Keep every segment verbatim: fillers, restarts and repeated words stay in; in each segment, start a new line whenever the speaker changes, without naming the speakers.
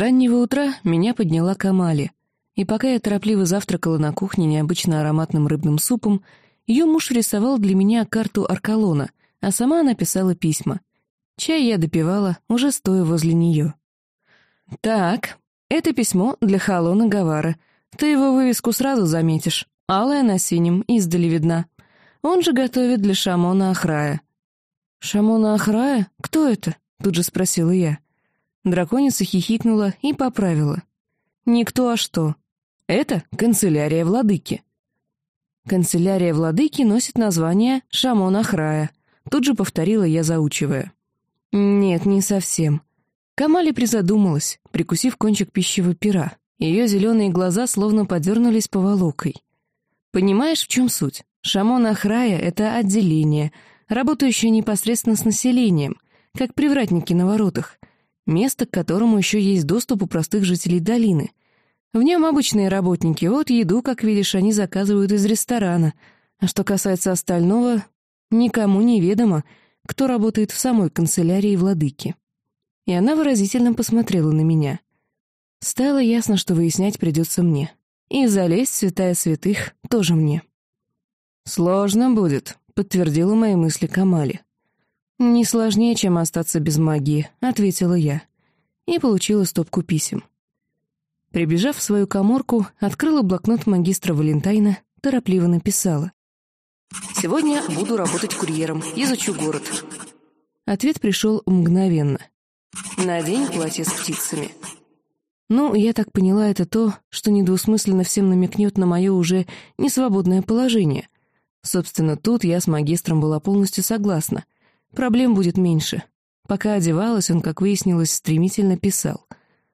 раннего утра меня подняла Камали, и пока я торопливо завтракала на кухне необычно ароматным рыбным супом, ее муж рисовал для меня карту Аркалона, а сама она писала письма. Чай я допивала, уже стоя возле нее. «Так, это письмо для Халона Гавара. Ты его вывеску сразу заметишь. Алая на синем, издали видна. Он же готовит для Шамона Ахрая». «Шамона Ахрая? Кто это?» — тут же спросила я. Драконица хихикнула и поправила. «Никто, а что? Это канцелярия владыки». «Канцелярия владыки носит название Шамон Ахрая», — тут же повторила я, заучивая. «Нет, не совсем». Камали призадумалась, прикусив кончик пищевого пера. Ее зеленые глаза словно подернулись поволокой. «Понимаешь, в чем суть? Шамон Ахрая — это отделение, работающее непосредственно с населением, как привратники на воротах, место, к которому еще есть доступ у простых жителей долины. В нем обычные работники, вот еду, как видишь, они заказывают из ресторана. А что касается остального, никому не ведомо, кто работает в самой канцелярии владыки». И она выразительно посмотрела на меня. Стало ясно, что выяснять придется мне. И залезть в святая святых тоже мне. «Сложно будет», — подтвердила мои мысли Камали. «Не сложнее, чем остаться без магии», — ответила я. И получила стопку писем. Прибежав в свою каморку, открыла блокнот магистра Валентайна, торопливо написала. «Сегодня буду работать курьером, изучу город». Ответ пришел мгновенно. «Надень платье с птицами». Ну, я так поняла, это то, что недвусмысленно всем намекнет на мое уже несвободное положение. Собственно, тут я с магистром была полностью согласна. Проблем будет меньше. Пока одевалась, он, как выяснилось, стремительно писал.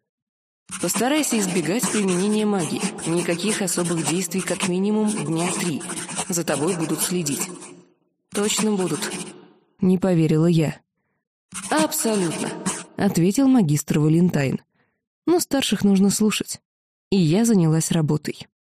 «Постарайся избегать применения магии. Никаких особых действий как минимум дня три. За тобой будут следить». «Точно будут», — не поверила я. «Абсолютно», — ответил магистр Валентайн. «Но старших нужно слушать». И я занялась работой.